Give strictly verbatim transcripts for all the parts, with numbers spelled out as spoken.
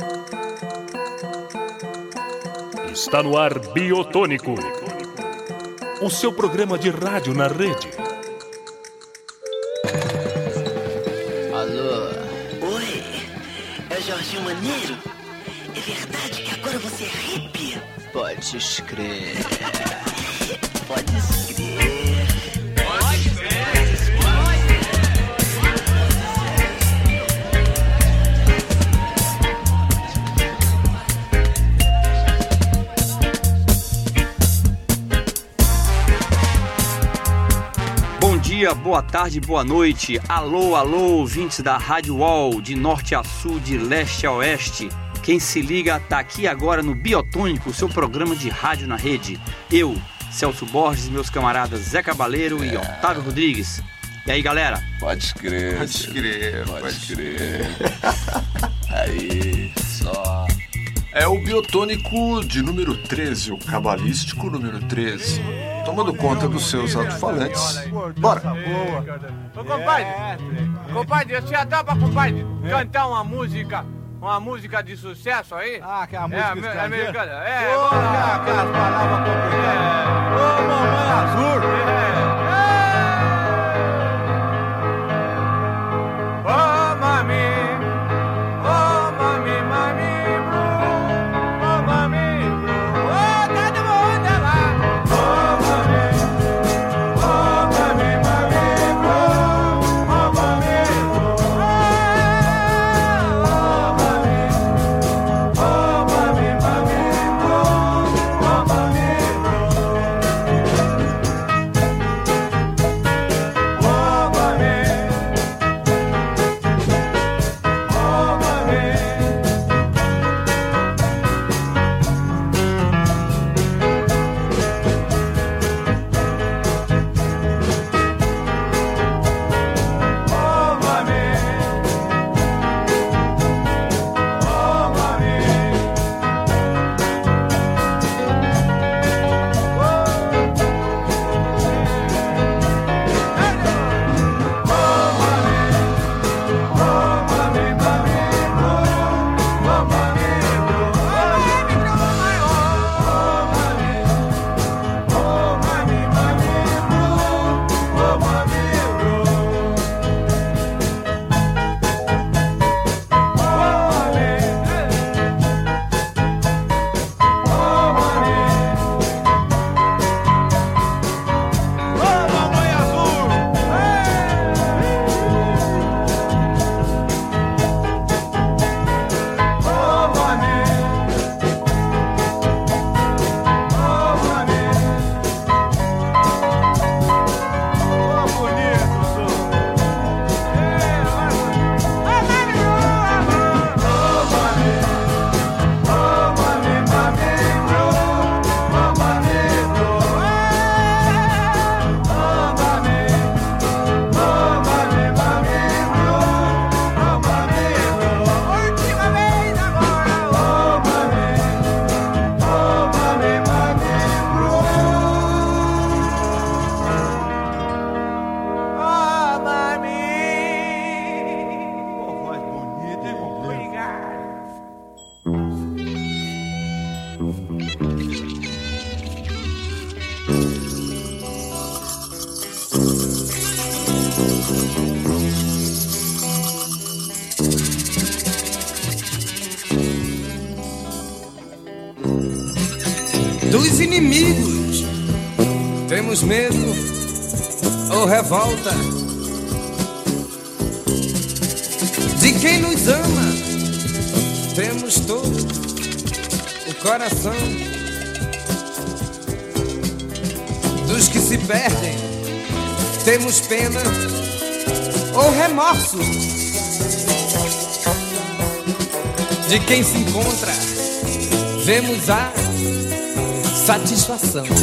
Está no ar Biotônico, o seu programa de rádio na rede. Alô? Oi, é o Jorginho Maneiro? É verdade que agora você é hippie? Pode escrever. Pode escrever. Pode escrever. Bom dia, boa tarde, boa noite. Alô, alô, ouvintes da Rádio Wall, de norte a sul, de leste a oeste. Quem se liga tá aqui agora no Biotônico, seu programa de rádio na rede. Eu, Celso Borges, meus camaradas Zé Cabaleiro é. e Otávio Rodrigues. E aí, galera? Pode crer. Pode crer, Pode, pode crer. Aí, só... É o Biotônico de número treze, o cabalístico número treze. Tomando conta dos seus alto-falantes. Bora! Ô, compadre, compadre, você já dá pra, compadre, cantar uma música, uma música de sucesso aí? Ah, que é a música é, estrangeira? americana. É, Ô, vamos lá. aquelas palavras complicadas. Ô, mamãe azul. Ô, mami, ô, mami, mami, blu, ô, mami, blu, ô, todo mundo lá. Ô, mami, ô, mami, mami, blu, ô, mami, blu, ô, mami, ô, mami, mami, blu, ô, mami, Dos inimigos temos medo ou revolta, de quem nos ama temos todo o coração, dos que se perdem temos pena ou remorso, de quem se encontra vemos a satisfação.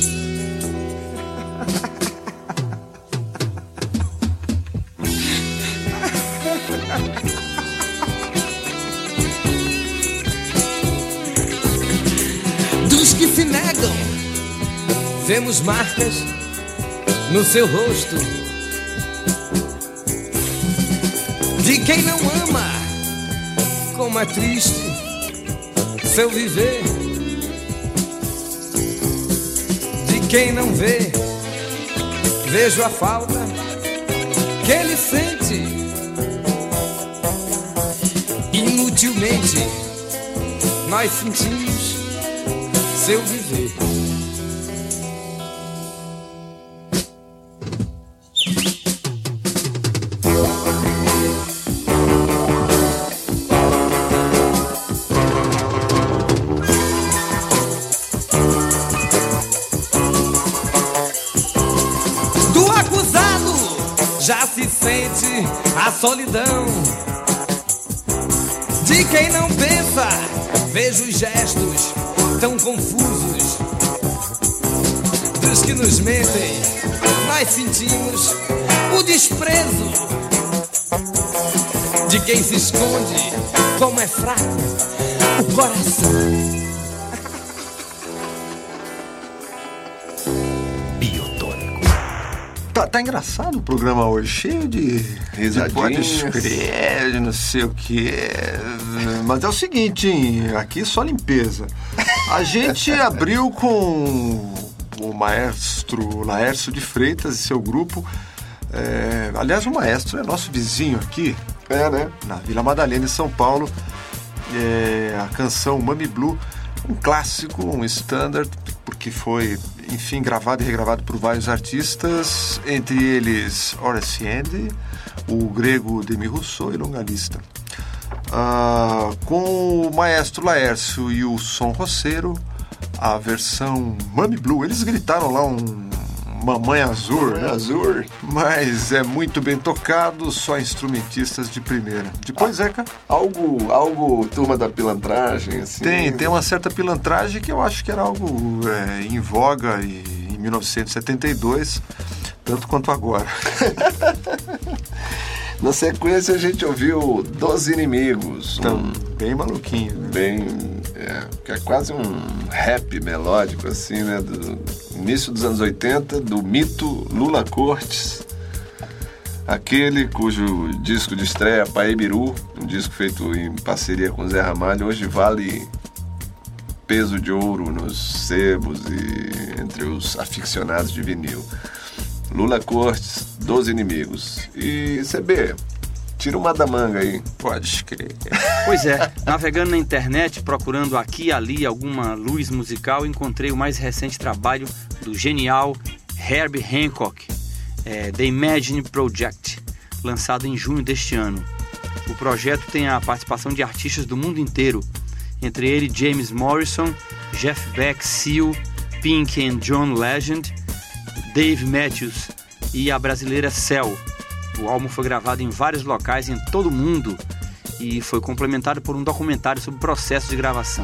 Dos que se negam vemos marcas no seu rosto, de quem não ama como é triste seu viver, de quem não vê, vejo a falta que ele sente. Inutilmente nós sentimos seu viver. Do acusado já se sente a solidão. De quem não pensa, vejo os gestos tão confusos. Dos que nos mentem, nós sentimos o desprezo. De quem se esconde, como é fraco o coração. Tá, tá engraçado o programa hoje, cheio de risadinhas, pode escrever, de não sei o que. Mas é o seguinte, hein? Aqui só limpeza. A gente abriu com o maestro Laércio de Freitas e seu grupo. É, aliás, o maestro é nosso vizinho aqui, é, né? Na Vila Madalena, em São Paulo. É, a canção Mami Blue, um clássico, um standard, porque foi, enfim, gravado e regravado por vários artistas, entre eles Horace Andy, o grego Demi Rousseau e longa lista. Ah, com o maestro Laércio e o Som Roceiro, a versão Mami Blue. Eles gritaram lá um Mamãe Azul, né? Azul. Mas é muito bem tocado, só instrumentistas de primeira. Depois, ah, Zeca? Algo, algo turma da pilantragem, assim. Tem, tem uma certa pilantragem que eu acho que era algo é, em voga em mil novecentos e setenta e dois, tanto quanto agora. Na sequência a gente ouviu Dos Inimigos. Então, um, bem maluquinho. Né? Bem, é, que é quase um rap melódico, assim, né? Do início dos anos oitenta, do mito Lula Cortes. Aquele cujo disco de estreia, Paebiru, um disco feito em parceria com Zé Ramalho, hoje vale peso de ouro nos sebos e entre os aficionados de vinil. Lula Cortes, Dos Inimigos. E C B, tira uma da manga aí. Pode crer. Pois é, navegando na internet, procurando aqui e ali alguma luz musical, encontrei o mais recente trabalho do genial Herbie Hancock, é, The Imagine Project, lançado em junho deste ano. O projeto tem a participação de artistas do mundo inteiro, entre eles James Morrison, Jeff Beck, Seal, Pink and John Legend, Dave Matthews e a brasileira Cell. O álbum foi gravado em vários locais em todo o mundo e foi complementado por um documentário sobre o processo de gravação.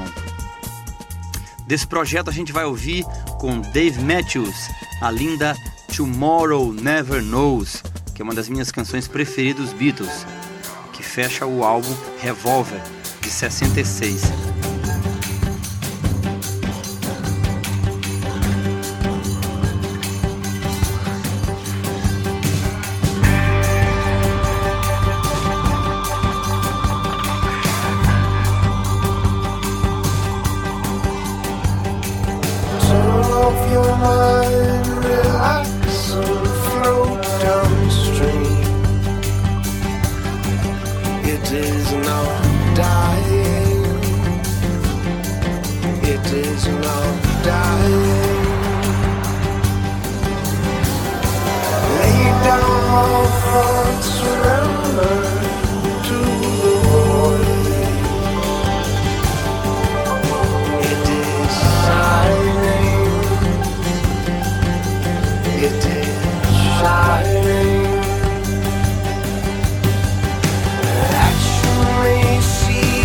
Desse projeto a gente vai ouvir com Dave Matthews a linda Tomorrow Never Knows, que é uma das minhas canções preferidas dos Beatles, que fecha o álbum Revolver, de sessenta e seis. Actually see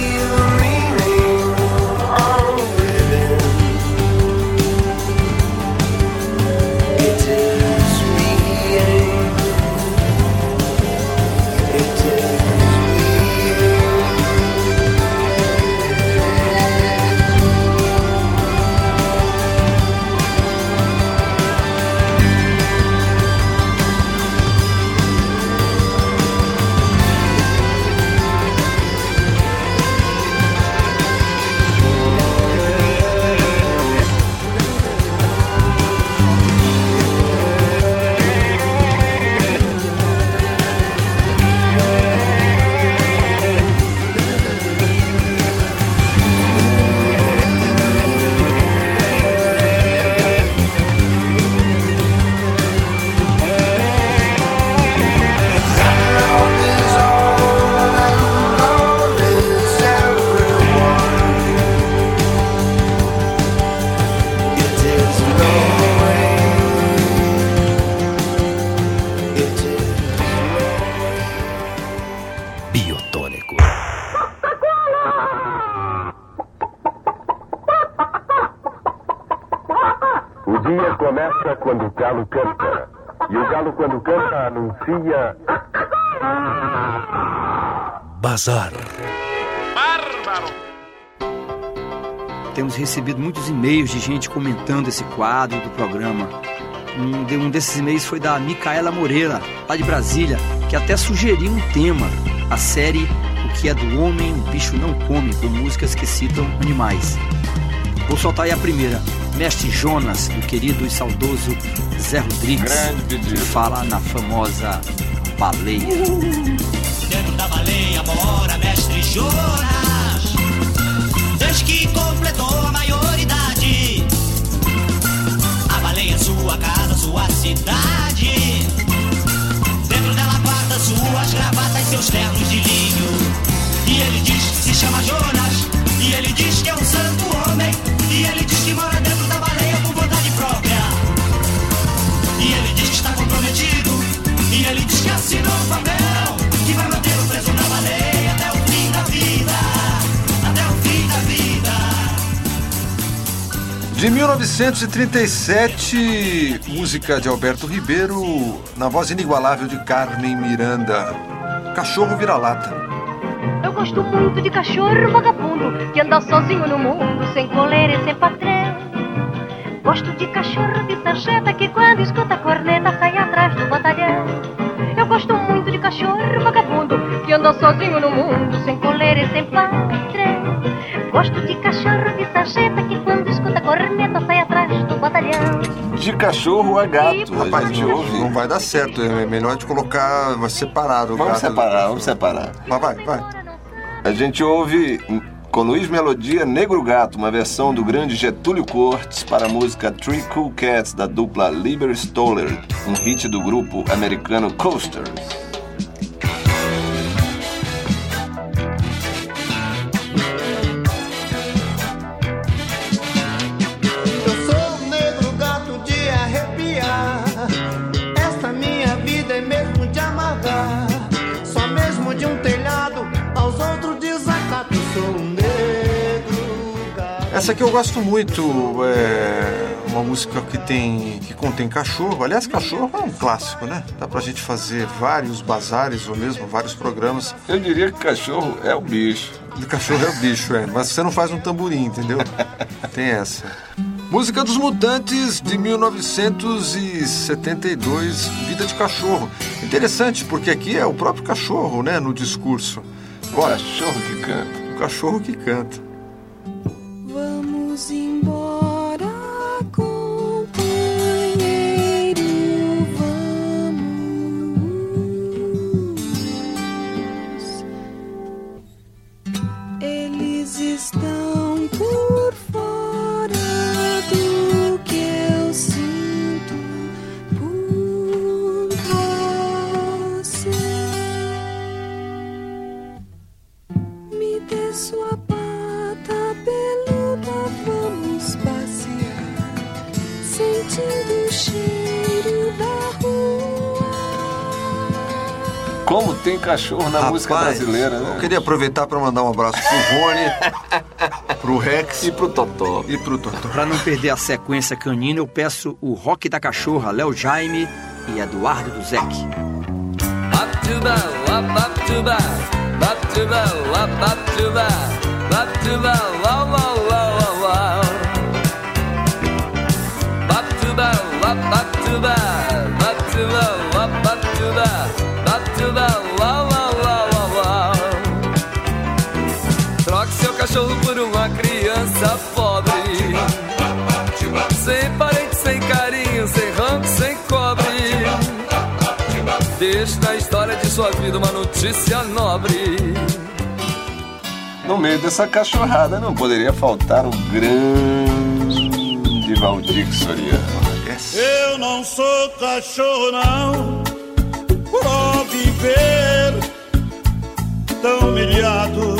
dia começa quando o galo canta. E o galo, quando canta, anuncia... Bazar. Bárbaro! Temos recebido muitos e-mails de gente comentando esse quadro do programa. Um, de, um desses e-mails foi da Micaela Moreira, lá de Brasília, que até sugeriu um tema, a série O que é do Homem, o Bicho Não Come, com músicas que citam animais. Vou soltar aí a primeira. Mestre Jonas, do querido e saudoso Zé Rodrigues, que fala na famosa baleia. Dentro da baleia mora Mestre Jonas, desde que completou a maioridade. A baleia é sua casa, sua cidade. Dentro dela guarda suas gravatas, seus ternos de linho. E ele diz que se chama Jonas, e ele diz que é um santo homem, e ele diz que mora dentro da baleia por vontade própria. E ele diz que está comprometido, e ele diz que assinou o papel, que vai mantê-lo preso na baleia até o fim da vida, até o fim da vida. De mil novecentos e trinta e sete, música de Alberto Ribeiro, na voz inigualável de Carmen Miranda, Cachorro Vira-Lata. Eu gosto muito de cachorro vagabundo que anda sozinho no mundo, sem coleira e sem patrão. Gosto de cachorro de sarjeta que quando escuta a corneta sai atrás do batalhão. Eu gosto muito de cachorro vagabundo que anda sozinho no mundo, sem coleira e sem patrão. Gosto de cachorro de sarjeta que quando escuta a corneta sai atrás do batalhão. De cachorro a gato. Rapaz, a gente não, ouve. não vai dar certo, é melhor de colocar separado o Vamos gato. separar, vamos separar. Mas vai, vai. A gente ouve com Luiz Melodia Negro Gato, uma versão do grande Getúlio Cortes para a música Three Cool Cats da dupla Lieber Stoller, um hit do grupo americano Coasters. Eu sou um negro gato de arrepiar, esta minha vida é mesmo de amargar, só mesmo de um telhado aos outros desacato, sou um negro gato. Essa aqui eu gosto muito, é uma música que tem que contém cachorro. Aliás, cachorro é um clássico, né? Dá pra gente fazer vários bazares ou mesmo vários programas. Eu diria que cachorro é o bicho. O cachorro é o bicho, é. Mas você não faz um tamborim, entendeu? Tem essa. Música dos Mutantes, de mil novecentos e setenta e dois, Vida de Cachorro. Interessante, porque aqui é o próprio cachorro, né, no discurso. Bora. O cachorro que canta. O cachorro que canta. Vamos embora, companheiro, vamos. Eles estão por fora do que eu sinto por você. Me dê sua pata peluda, vamos passear, sentindo o cheiro da rua. Como tem cachorro na Rapaz, música brasileira, né? Eu queria aproveitar para mandar um abraço pro Rony, pro Rex e pro Totó. E pro Totó. Pra não perder a sequência canina, eu peço o Rock da Cachorra, Léo Jaime e Eduardo Duzec. Batuba, batuba, batuba, batuba, batuba, la la la la. Batuba, batuba, batuba, batuba, batuba, la la la la. Troque seu cachorro por uma criança pobre, sem parente, sem carinho, sem rango, sem cobre. Deixe na história de sua vida uma notícia nobre. No meio dessa cachorrada não poderia faltar o grande Valdir Soriano. Eu não sou cachorro não, pra viver tão humilhado.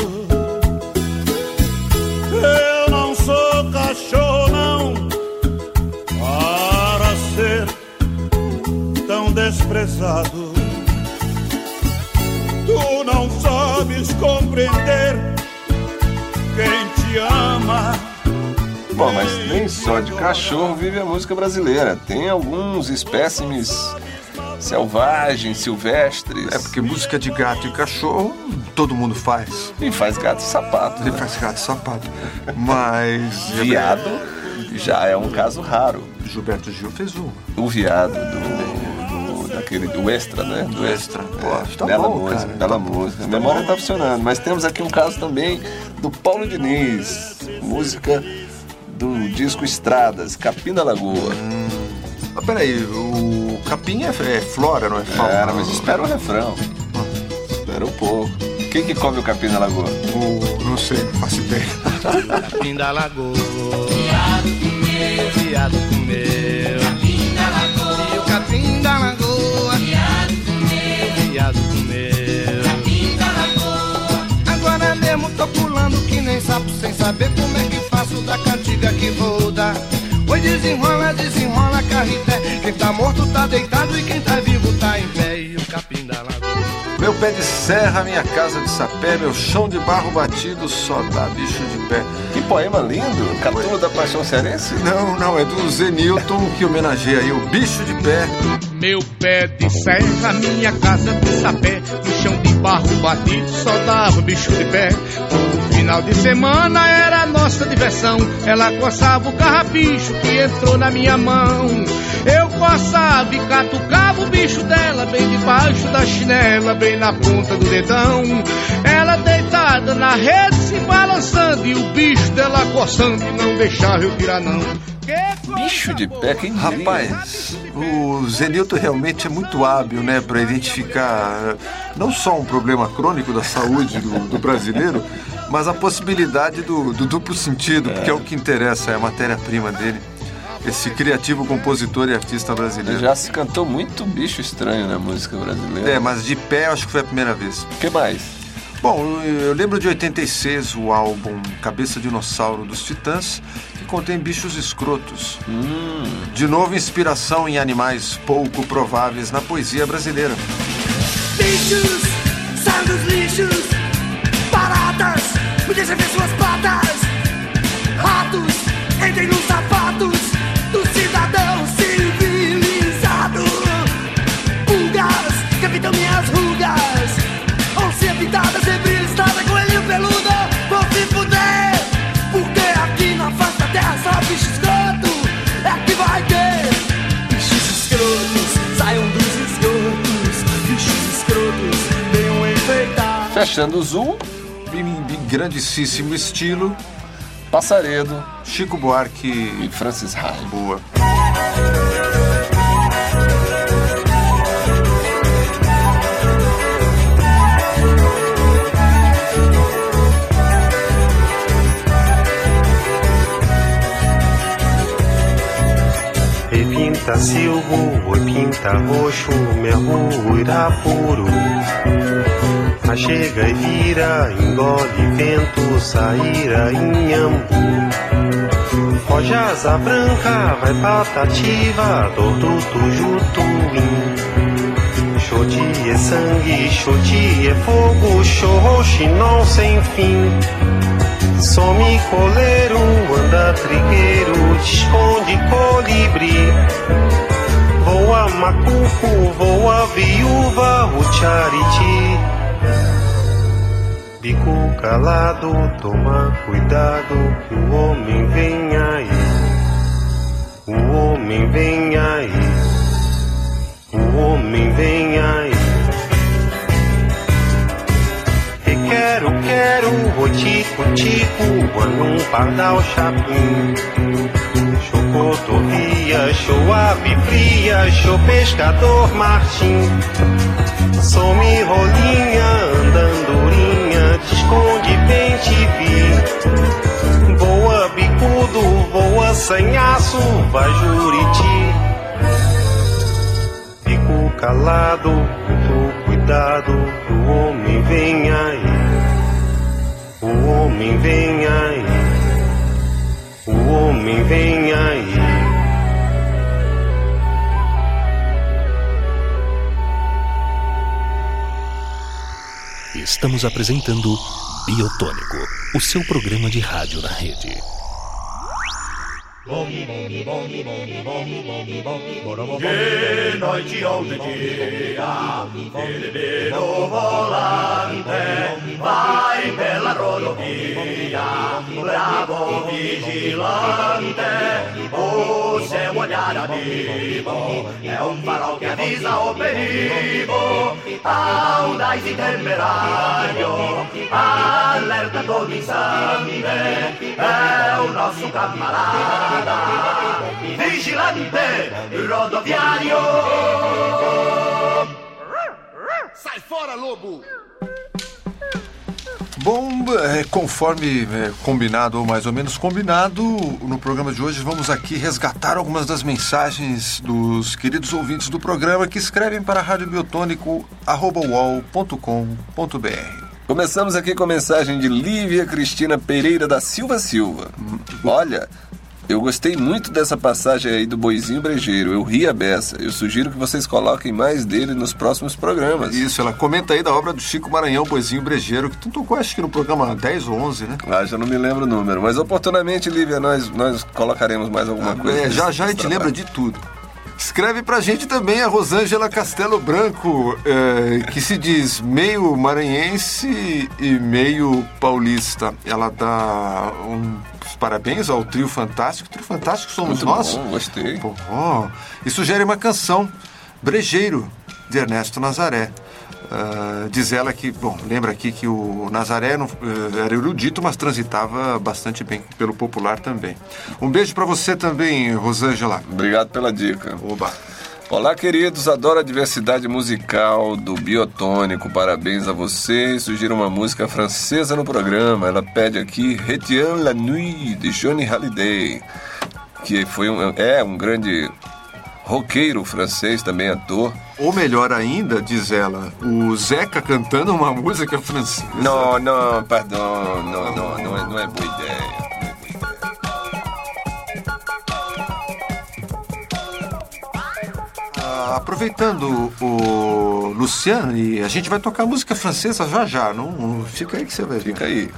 Eu não sou cachorro não, para ser tão desprezado. Tu não sabes compreender quem te ama Bom, mas nem só de cachorro vive a música brasileira. Tem alguns espécimes selvagens, silvestres. É porque música de gato e cachorro todo mundo faz. E faz gato e sapato. E né? faz gato e sapato. Mas... Viado já é um caso raro. Gilberto Gil fez uma. O viado do, do, daquele, do Extra, né? Do Extra. Pô, é, tá bela bom, música, cara. bela música. A memória tá funcionando. Mas temos aqui um caso também do Paulo Diniz. Música do disco Estradas, Capim da Lagoa. Hum. Ah, peraí, o capim é, é flora, não é fauna? Era, mas espera o refrão. Espera um pouco. Quem que come o capim da lagoa? O, não sei, não faço ideia. Capim da lagoa. Viado comeu. Viado comeu. Capim da lagoa. E o capim da lagoa. Viado comeu. Viado comeu. Capim da lagoa. Agora mesmo tô pulando que nem sapo sem saber como é que faço da cantiga que vou dar. Oi, desenrola, desenrola, carreté. Quem tá morto tá deitado e quem tá vivo tá em pé. E o capim da lagoa. Meu pé de serra, minha casa de sapé, meu chão de barro batido só dá bicho de pé. Que poema lindo! Catulo da Paixão Cearense? Não, não, é do Zenilton, que homenageia aí o bicho de pé. Meu pé de serra, minha casa de sapé, no chão de barro batido só dava bicho de pé. No final de semana era a nossa diversão, ela coçava o carrapicho que entrou na minha mão. Eu coçava e catucava o bicho dela bem debaixo da chinela, bem na ponta do dedão. Ela deitada na rede se balançando e o bicho dela coçando e não deixava eu tirar não. Bicho de pé, quem diria? Rapaz, o Zenilton realmente é muito hábil, né, para identificar não só um problema crônico da saúde do, do brasileiro, mas a possibilidade do, do duplo sentido, porque é o que interessa, é a matéria-prima dele. Esse criativo compositor e artista brasileiro. Já se cantou muito bicho estranho na música brasileira. É, mas de pé eu acho que foi a primeira vez. O que mais? Bom, eu lembro de oitenta e seis o álbum Cabeça Dinossauro dos Titãs, que contém bichos escrotos. Hum. De novo, inspiração em animais pouco prováveis na poesia brasileira. Bichos, saem dos lixos, baratas, me deixa ver suas patas. Ratos, entrem nos sapatos do cidadão civilizado. Pulgas, capitão minhas rugas, oncinha pintada, zebra listrada, coelhinho peludo. Vou se fuder, porque aqui na face da terra só bicho escroto é que vai ter. Bichos escrotos, saiam dos esgotos. Bichos escrotos, venham enfeitar. Fechando o zoom, em grandíssimo estilo, Passaredo, Chico Buarque e Francis Raio. Boa. Ei, pinta silvo, oi, pinta roxo, merro, irapuru. A chega e vira, engole vento, saíra inhambu. Rojasa branca, vai patativa, dor do tujutuim. Xoti é sangue, xoti é fogo, xorroxinol sem fim. Some coleiro, anda trigueiro, te esconde colibri. Voa macuco, voa viúva, o chariti. Bico calado, toma cuidado, que o homem vem aí. O homem vem aí. O homem vem aí. E quero, quero, o tico, tico, num pardal chapim. Chocotorria, show ave fria, show pescador Martim. Some rolinha, andandurinha, te esconde bem te vi. Voa bicudo, voa sanhaço, vai juriti. Fico calado, muito cuidado, o homem vem aí. O homem vem aí. O homem vem aí. Estamos apresentando Biotônico, o seu programa de rádio na rede. De noite ou de dia, ele vê no volante, vai pela rodovia, bravo vigilante, o seu olhar amigo é um farol que avisa o perigo, audaz e temerário, alerta todo instante, é o nosso camarada, vigilante rodoviário. Sai fora, lobo! Bom, é, conforme é, combinado, ou mais ou menos combinado, no programa de hoje vamos aqui resgatar algumas das mensagens dos queridos ouvintes do programa que escrevem para rádio biotônico arroba u o l ponto com ponto b r. Começamos aqui com a mensagem de Lívia Cristina Pereira da Silva Silva. Olha, eu gostei muito dessa passagem aí do Boizinho Brejeiro. Eu ri a beça. Eu sugiro que vocês coloquem mais dele nos próximos programas. Isso, ela comenta aí da obra do Chico Maranhão, Boizinho Brejeiro, que tu tocou acho que no programa dez ou onze, né? Ah, já não me lembro o número. Mas oportunamente, Lívia, nós, nós colocaremos mais alguma ah, coisa. É, já já a gente lembra de tudo. Escreve pra gente também a Rosângela Castelo Branco, é, que se diz meio maranhense e meio paulista. Ela dá um parabéns ao Trio Fantástico. O Trio Fantástico somos Muito nós. Bom, gostei. Pô, e sugere uma canção, Brejeiro, de Ernesto Nazaré. Uh, diz ela que, bom, lembra aqui que o Nazaré não, uh, era erudito, mas transitava bastante bem pelo popular também. Um beijo pra você também, Rosângela. Obrigado pela dica. Oba. Olá, queridos, adoro a diversidade musical do Biotônico, parabéns a vocês. Sugiro uma música francesa no programa. Ela pede aqui Retiens la Nuit, de Johnny Hallyday, que foi um, é um grande roqueiro francês, também ator. Ou melhor ainda, diz ela, o Zeca cantando uma música francesa. Não, não, perdão, não, não, não, é, não é boa ideia. Aproveitando o Luciano, e a gente vai tocar música francesa já já, não, não fica aí que você vai ver. Fica aí.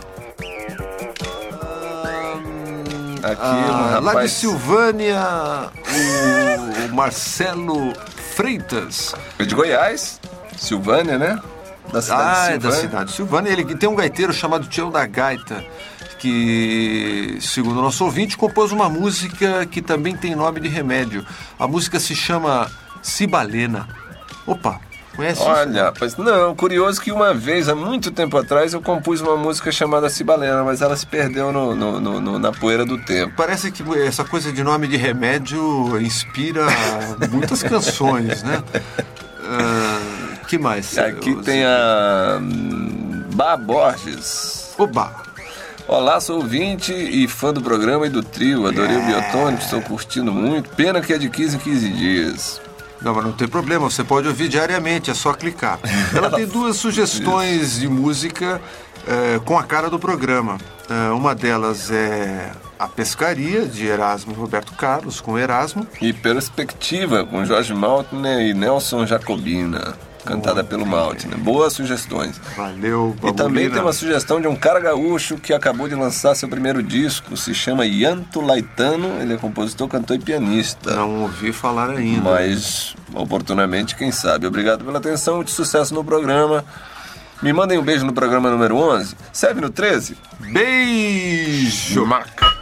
Aqui, ah, um rapaz... Lá de Silvânia, o, o Marcelo Freitas. É de Goiás, Silvânia, né? Da cidade ah, de Silvânia. é da cidade de Silvânia. Ele tem um gaiteiro chamado Tião da Gaita, que, segundo o nosso ouvinte, compôs uma música que também tem nome de remédio. A música se chama Cibalena. Opa, conhece isso? Olha, pois não, curioso que uma vez, há muito tempo atrás, eu compus uma música chamada Cibalena, mas ela se perdeu no, no, no, no, na poeira do tempo. Parece que essa coisa de nome de remédio inspira muitas canções, né? Uh, que mais? Aqui eu, tem a um, Bá Borges. Oba! Olá, sou ouvinte e fã do programa e do trio. Adorei yeah. o Biotônico, estou curtindo muito. Pena que é de quinze em quinze dias. Não, mas não tem problema, você pode ouvir diariamente, é só clicar. Ela tem duas sugestões de música é, com a cara do programa. É, uma delas é A Pescaria, de Erasmo e Roberto Carlos, com Erasmo. E Perspectiva, com Jorge Maltner e Nelson Jacobina, cantada pelo Maltner. Boas sugestões. Valeu, Babulina. E também tem uma sugestão de um cara gaúcho que acabou de lançar seu primeiro disco, se chama Yanto Laitano, ele é compositor, cantor e pianista. Não ouvi falar ainda. Mas, oportunamente, quem sabe. Obrigado pela atenção, muito sucesso no programa. Me mandem um beijo no programa número onze. Serve no treze? Beijo! Marca!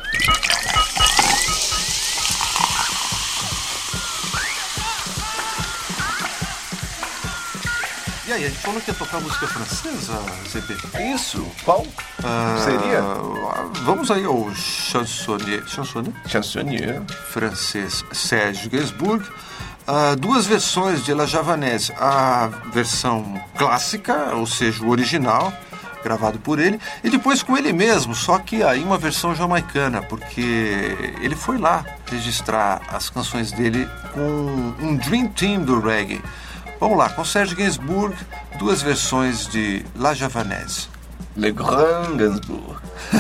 E aí, a gente falou que ia tocar música francesa, Z B? Isso, qual ah, seria? Vamos aí ao chansonnier, chansonnier? Chansonnier. Francês Serge Gainsbourg. Ah, duas versões de La Javanaise. A versão clássica, ou seja, o original, gravado por ele, e depois com ele mesmo, só que aí uma versão jamaicana, porque ele foi lá registrar as canções dele com um Dream Team do reggae. Vamos lá, com Serge Gainsbourg, duas versões de La Javanaise. Le Grand Gainsbourg.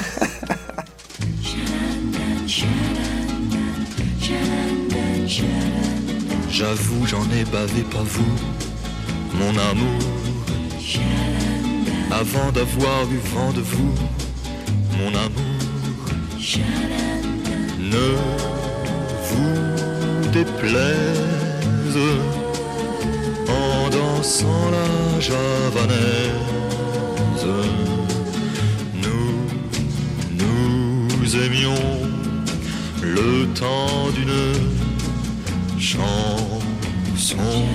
J'avoue, j'en ai bavé, pas vous, mon amour. Avant d'avoir eu vent de vous, mon amour. Ne déplaise en dansant la javanaise. Nous, nous aimions le temps d'une chanson.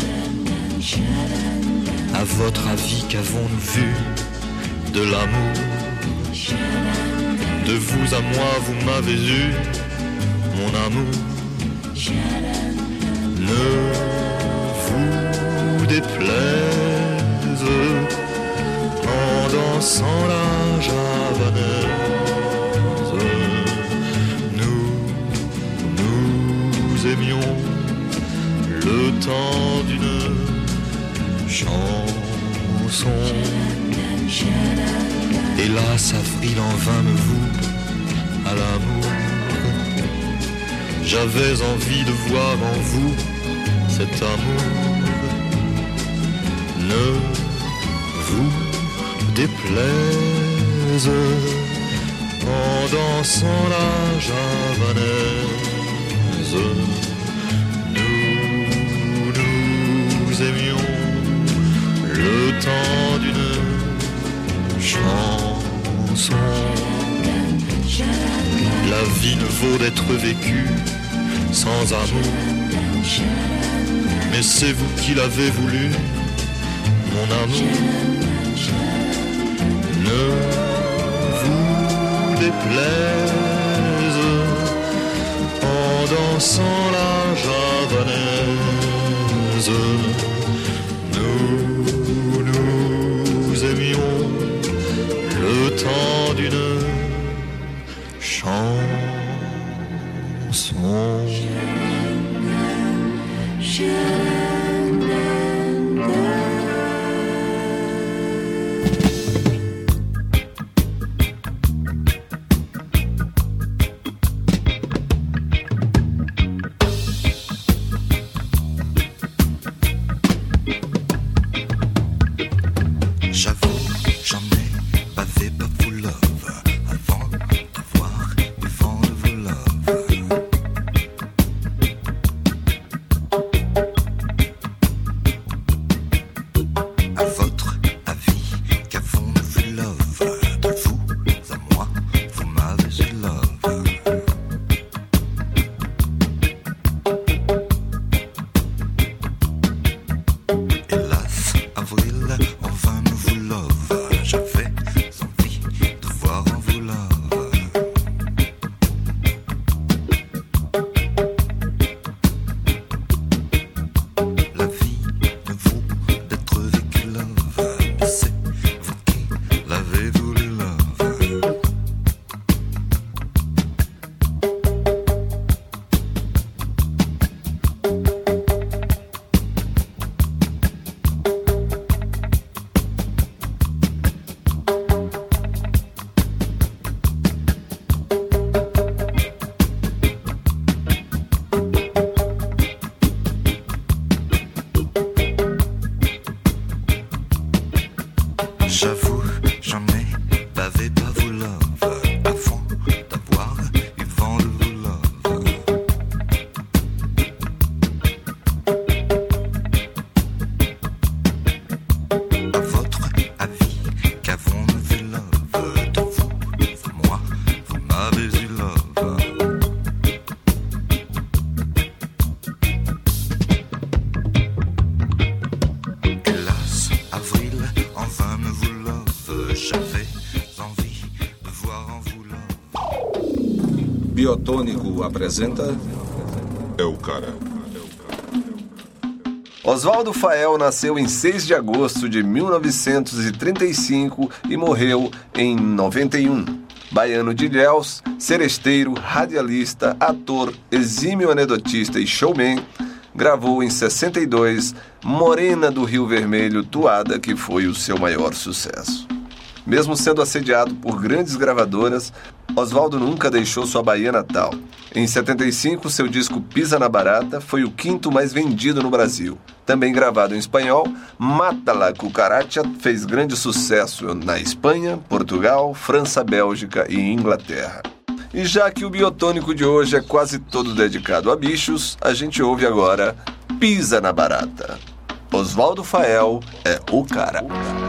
À votre avis, qu'avons-nous vu de l'amour? De vous à moi, vous m'avez eu, mon amour. Ne vous déplaise en dansant la javanaise. Nous, nous aimions le temps d'une chanson. Hélas, avril en vain me voue à l'amour. J'avais envie de voir en vous cet amour. Ne vous déplaise en dansant la javanaise. Nous, nous aimions le temps d'une chanson. La vie ne vaut d'être vécue sans amour. Mais c'est vous qui l'avez voulu, mon amour. Ne vous déplaise en dansant la javanaise. Nous, nous aimions le temps d'une chanson. Biotônico apresenta É o cara. Oswaldo Fael nasceu em seis de agosto de mil novecentos e trinta e cinco e morreu em noventa e um. Baiano de Ilhéus, seresteiro, radialista, ator, exímio anedotista e showman, gravou em sessenta e dois Morena do Rio Vermelho, Toada, que foi o seu maior sucesso. Mesmo sendo assediado por grandes gravadoras, Oswaldo nunca deixou sua Bahia natal. Em setenta e cinco, seu disco Pisa na Barata foi o quinto mais vendido no Brasil. Também gravado em espanhol, Mata la Cucaracha fez grande sucesso na Espanha, Portugal, França, Bélgica e Inglaterra. E já que o biotônico de hoje é quase todo dedicado a bichos, a gente ouve agora Pisa na Barata. Oswaldo Fael é o cara.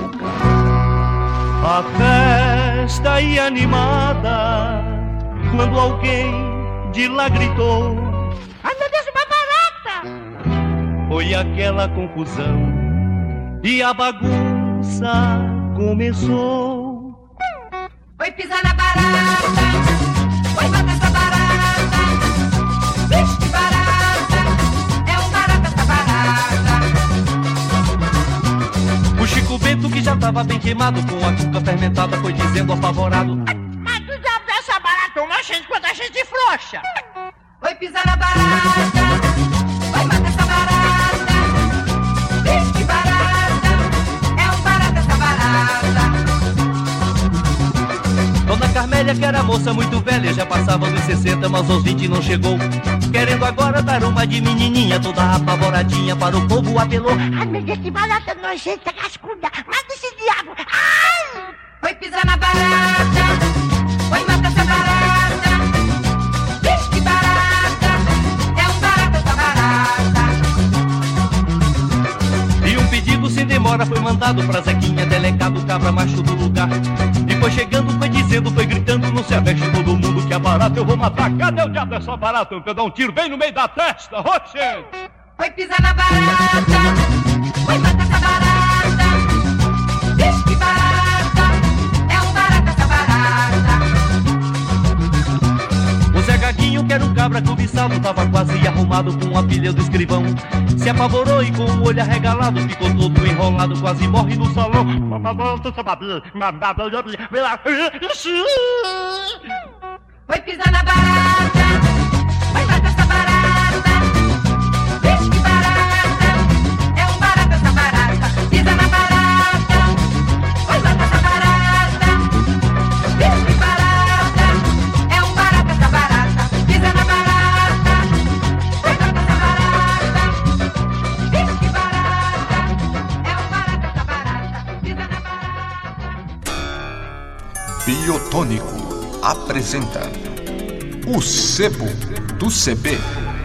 A festa ia animada quando alguém de lá gritou: ai meu Deus, uma barata! Foi aquela confusão e a bagunça começou. Foi pisar na barata, foi matar essa barata. Vixe, que barata, é um barata essa barata. O Chico Bento, que já tava bem queimado com a cuca fermentada, foi dizendo apavorado: mas tu já vê essa barata uma gente quando a gente frouxa. Foi pisar na barata, foi matar essa barata. Vixe, que barata, é um barata essa barata. Dona Carmélia, que era moça muito velha, já passava dos sessenta, mas aos vinte não chegou. Querendo agora dar uma de menininha, toda apavoradinha, para o povo apelou: ai meu Deus, que barata nojenta, cascuda, mata esse diabo. Ai! Foi pisar na barata, foi matar essa barata. Vixe, que barata, é um barata essa barata. E um pedido sem demora foi mandado pra Zequinha, delegado, cabra macho do lugar. E foi chegando, foi dizendo, foi gritando: não se aveste todo mundo que a barata eu vou matar. Cadê o diabo dessa barata? Eu dar um tiro bem no meio da testa. Oxê! Foi pisar na barata, foi matar essa barata. Vixe, que barata, é um barata essa barata. O Zé Gaguinho, que era um cabra cobiçado, tava quase arrumado com a pilha do escrivão. Se apavorou e com o olho arregalado ficou todo enrolado, quase morre no salão. Foi pisar na barata, foi matar essa barata. Vixe, que barata, é um barata essa barata. Pisa na barata, foi matar essa barata. Vixe, que barata, é um barata essa barata. Pisa na barata, foi matar essa barata. Vixe, que barata, é um barata essa barata. Pisa na barata. Biotônico apresenta o Sebo do C B.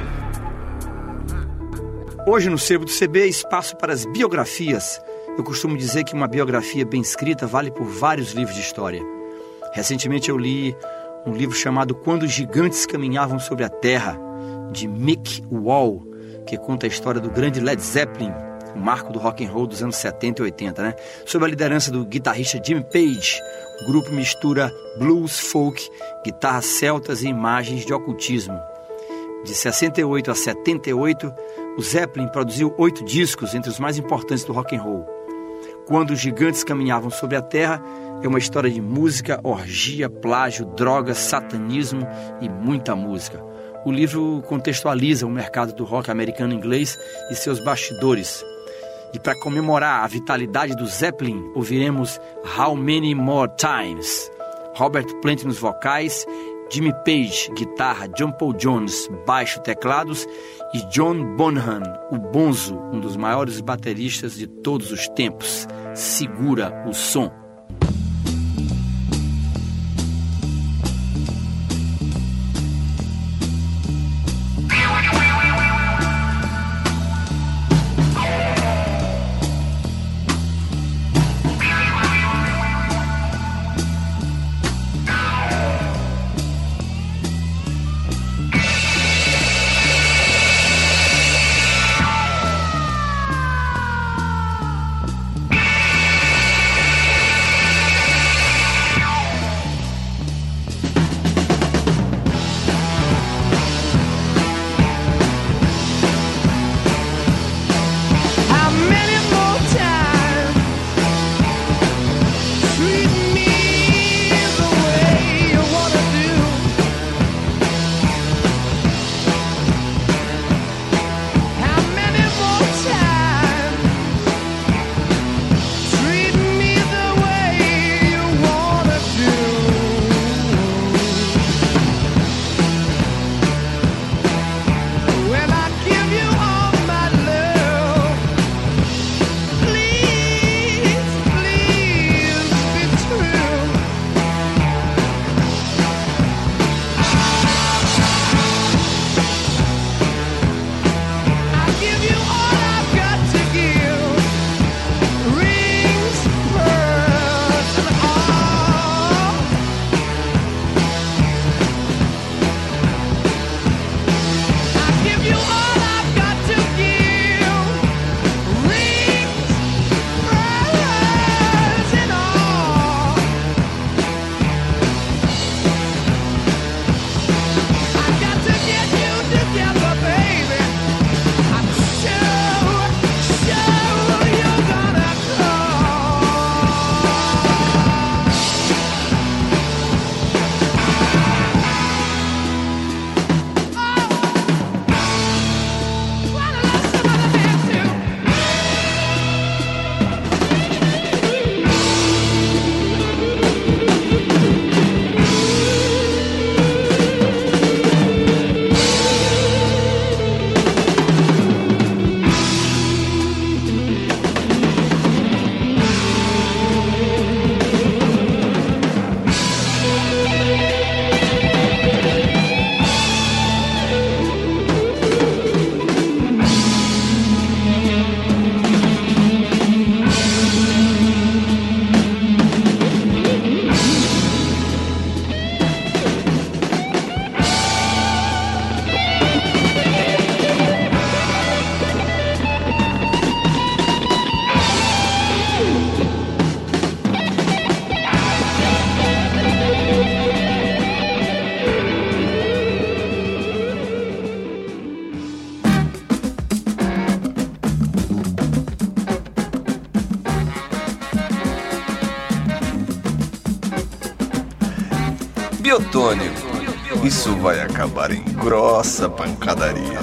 Hoje no Sebo do C B, espaço para as biografias. Eu costumo dizer que uma biografia bem escrita vale por vários livros de história. Recentemente eu li um livro chamado Quando os Gigantes Caminhavam sobre a Terra, de Mick Wall, que conta a história do grande Led Zeppelin, o marco do rock and roll dos anos setenta e oitenta, né? Sob a liderança do guitarrista Jimmy Page. O grupo mistura blues, folk, guitarras celtas e imagens de ocultismo. De sessenta e oito a setenta e oito, o Zeppelin produziu oito discos, entre os mais importantes do rock and roll. Quando os Gigantes Caminhavam sobre a Terra é uma história de música, orgia, plágio, drogas, satanismo e muita música. O livro contextualiza o mercado do rock americano inglês e seus bastidores. E para comemorar a vitalidade do Zeppelin, ouviremos How Many More Times. Robert Plant nos vocais, Jimmy Page, guitarra, John Paul Jones, baixo, teclados e John Bonham, o Bonzo, um dos maiores bateristas de todos os tempos. Segura o som. Biotônico. Isso vai acabar em grossa pancadaria.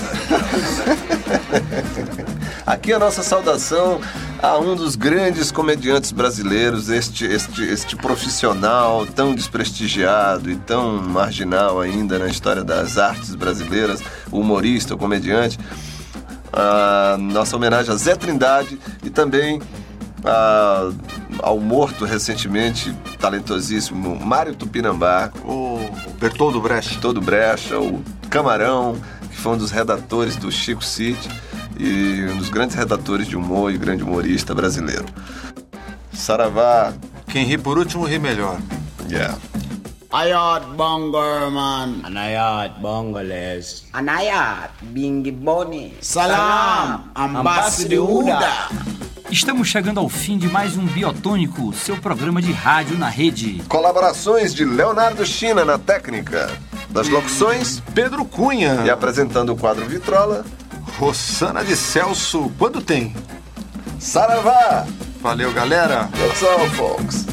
Aqui a nossa saudação a um dos grandes comediantes brasileiros, este, este, este profissional tão desprestigiado e tão marginal ainda na história das artes brasileiras, o humorista, o comediante. A nossa homenagem a Zé Trindade e também a, ao morto recentemente, talentosíssimo Mário Tupinambá, o Bertoldo Brecha. Bertoldo Brecha, o Camarão, que foi um dos redatores do Chico City e um dos grandes redatores de humor e grande humorista brasileiro. Saravá. Quem ri por último ri melhor. Yeah. Ayat Bongerman. Anayat Bongoles. Anayat Bingboni. Salam, Ambassador. Estamos chegando ao fim de mais um Biotônico, seu programa de rádio na rede. Colaborações de Leonardo China na técnica. Das locuções, Pedro Cunha. E apresentando o quadro Vitrola, Rossana de Celso. Quando tem? Saravá. Valeu, galera. That's all, folks.